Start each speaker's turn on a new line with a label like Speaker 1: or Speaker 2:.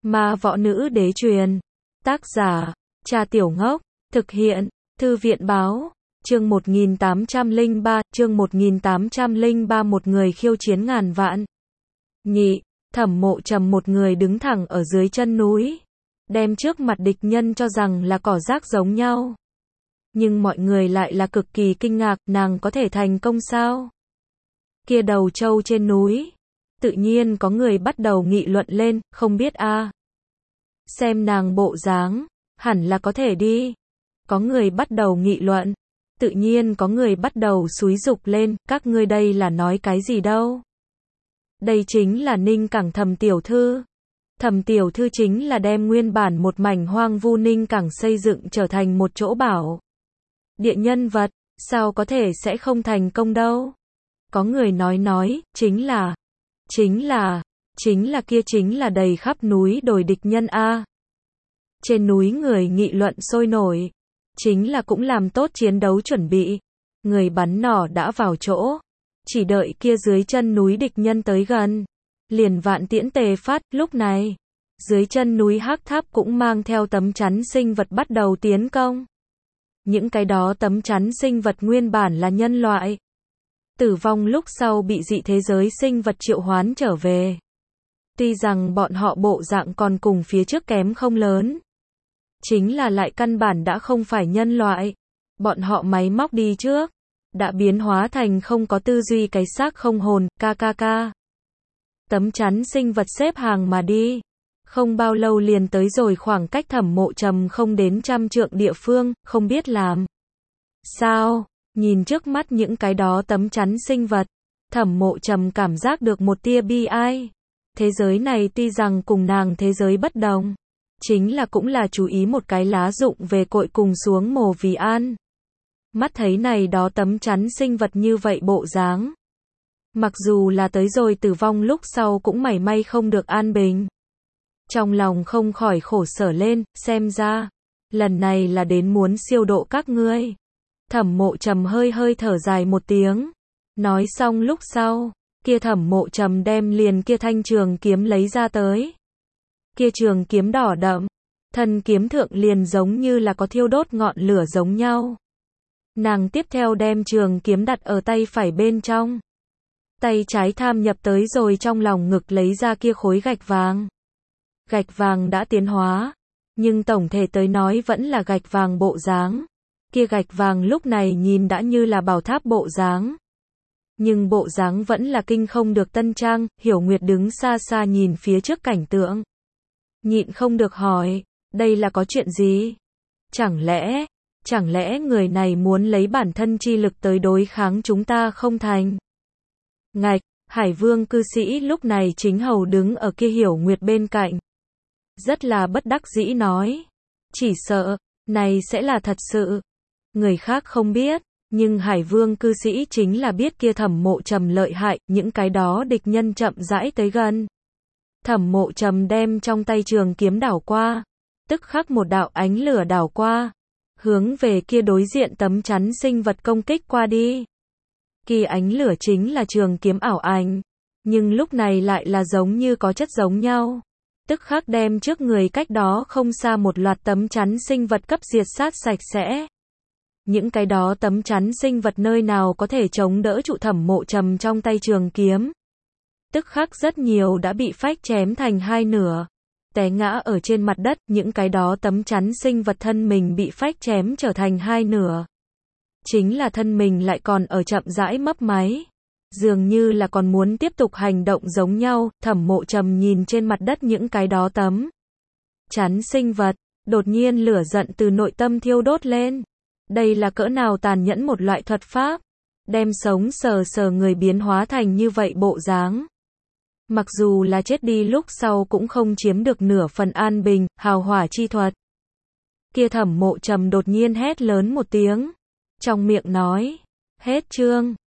Speaker 1: Ma võ nữ đế truyền. Tác giả, Cha Tiểu Ngốc. Thực hiện, Thư viện báo. Chương 1803, một người khiêu chiến ngàn vạn. Nhị, Thẩm Mộ Trầm một người đứng thẳng ở dưới chân núi, đem trước mặt địch nhân cho rằng là cỏ rác giống nhau. Nhưng mọi người lại là cực kỳ kinh ngạc, nàng có thể thành công sao? Kia đầu trâu trên núi. Tự nhiên có người bắt đầu nghị luận lên, không biết a. Xem nàng bộ dáng, hẳn là có thể đi. Có người bắt đầu nghị luận. Tự nhiên có người bắt đầu xúi giục lên, các ngươi đây là nói cái gì đâu? Đây chính là Ninh Cảng Thẩm tiểu thư. Thẩm tiểu thư chính là đem nguyên bản một mảnh hoang vu Ninh Cảng xây dựng trở thành một chỗ bảo địa nhân vật, sao có thể sẽ không thành công đâu? Có người nói, chính là đầy khắp núi đồi địch nhân a. Trên núi người nghị luận sôi nổi, chính là cũng làm tốt chiến đấu chuẩn bị. Người bắn nỏ đã vào chỗ, chỉ đợi kia dưới chân núi địch nhân tới gần, liền vạn tiễn tề phát. Lúc này, dưới chân núi Hắc Tháp cũng mang theo tấm chắn sinh vật bắt đầu tiến công. Những cái đó tấm chắn sinh vật nguyên bản là nhân loại, tử vong lúc sau bị dị thế giới sinh vật triệu hoán trở về. Tuy rằng bọn họ bộ dạng còn cùng phía trước kém không lớn, chính là lại căn bản đã không phải nhân loại. Bọn họ máy móc đi trước, đã biến hóa thành không có tư duy cái xác không hồn, kkk. Tấm chắn sinh vật xếp hàng mà đi. Không bao lâu liền tới rồi khoảng cách Thẩm Mộ Trầm không đến 100 trượng địa phương, không biết làm sao. Nhìn trước mắt những cái đó tấm chắn sinh vật, Thẩm Mộ Trầm cảm giác được một tia bi ai. Thế giới này tuy rằng cùng nàng thế giới bất đồng, chính là cũng là chú ý một cái lá rụng về cội cùng xuống mồ vì an. Mắt thấy này đó tấm chắn sinh vật như vậy bộ dáng, mặc dù là tới rồi tử vong lúc sau cũng mảy may không được an bình. Trong lòng không khỏi khổ sở lên, xem ra, lần này là đến muốn siêu độ các ngươi. Thẩm Mộ Trầm hơi thở dài một tiếng. Nói xong lúc sau, kia Thẩm Mộ Trầm đem liền kia thanh trường kiếm lấy ra tới. Kia trường kiếm đỏ đậm, thân kiếm thượng liền giống như là có thiêu đốt ngọn lửa giống nhau. Nàng tiếp theo đem trường kiếm đặt ở tay phải bên trong. Tay trái tham nhập tới rồi trong lòng ngực lấy ra kia khối gạch vàng. Gạch vàng đã tiến hóa, nhưng tổng thể tới nói vẫn là gạch vàng bộ dáng. Kia gạch vàng lúc này nhìn đã như là bảo tháp bộ dáng. Nhưng bộ dáng vẫn là kinh không được tân trang. Hiểu Nguyệt đứng xa xa nhìn phía trước cảnh tượng, nhịn không được hỏi, đây là có chuyện gì? Chẳng lẽ người này muốn lấy bản thân chi lực tới đối kháng chúng ta không thành? Ngạch, Hải Vương cư sĩ lúc này chính hầu đứng ở kia Hiểu Nguyệt bên cạnh. Rất là bất đắc dĩ nói, chỉ sợ, này sẽ là thật sự. Người khác không biết, nhưng Hải Vương cư sĩ chính là biết kia Thẩm Mộ Trầm lợi hại, những cái đó địch nhân chậm rãi tới gần. Thẩm Mộ Trầm đem trong tay trường kiếm đảo qua, tức khắc một đạo ánh lửa đảo qua, hướng về kia đối diện tấm chắn sinh vật công kích qua đi. Kia ánh lửa chính là trường kiếm ảo ảnh, nhưng lúc này lại là giống như có chất giống nhau. Tức khắc đem trước người cách đó không xa một loạt tấm chắn sinh vật cấp diệt sát sạch sẽ. Những cái đó tấm chắn sinh vật nơi nào có thể chống đỡ trụ Thẩm Mộ Trầm trong tay trường kiếm. Tức khắc rất nhiều đã bị phách chém thành hai nửa, té ngã ở trên mặt đất. Những cái đó tấm chắn sinh vật thân mình bị phách chém trở thành hai nửa, chính là thân mình lại còn ở chậm rãi mấp máy, dường như là còn muốn tiếp tục hành động giống nhau. Thẩm Mộ Trầm nhìn trên mặt đất những cái đó tấm chắn sinh vật, đột nhiên lửa giận từ nội tâm thiêu đốt lên. Đây là cỡ nào tàn nhẫn một loại thuật pháp, đem sống sờ người biến hóa thành như vậy bộ dáng. Mặc dù là chết đi lúc sau cũng không chiếm được nửa phần an bình, hào hỏa chi thuật. Kia Thẩm Mộ Trầm đột nhiên hét lớn một tiếng, trong miệng nói, hết chương.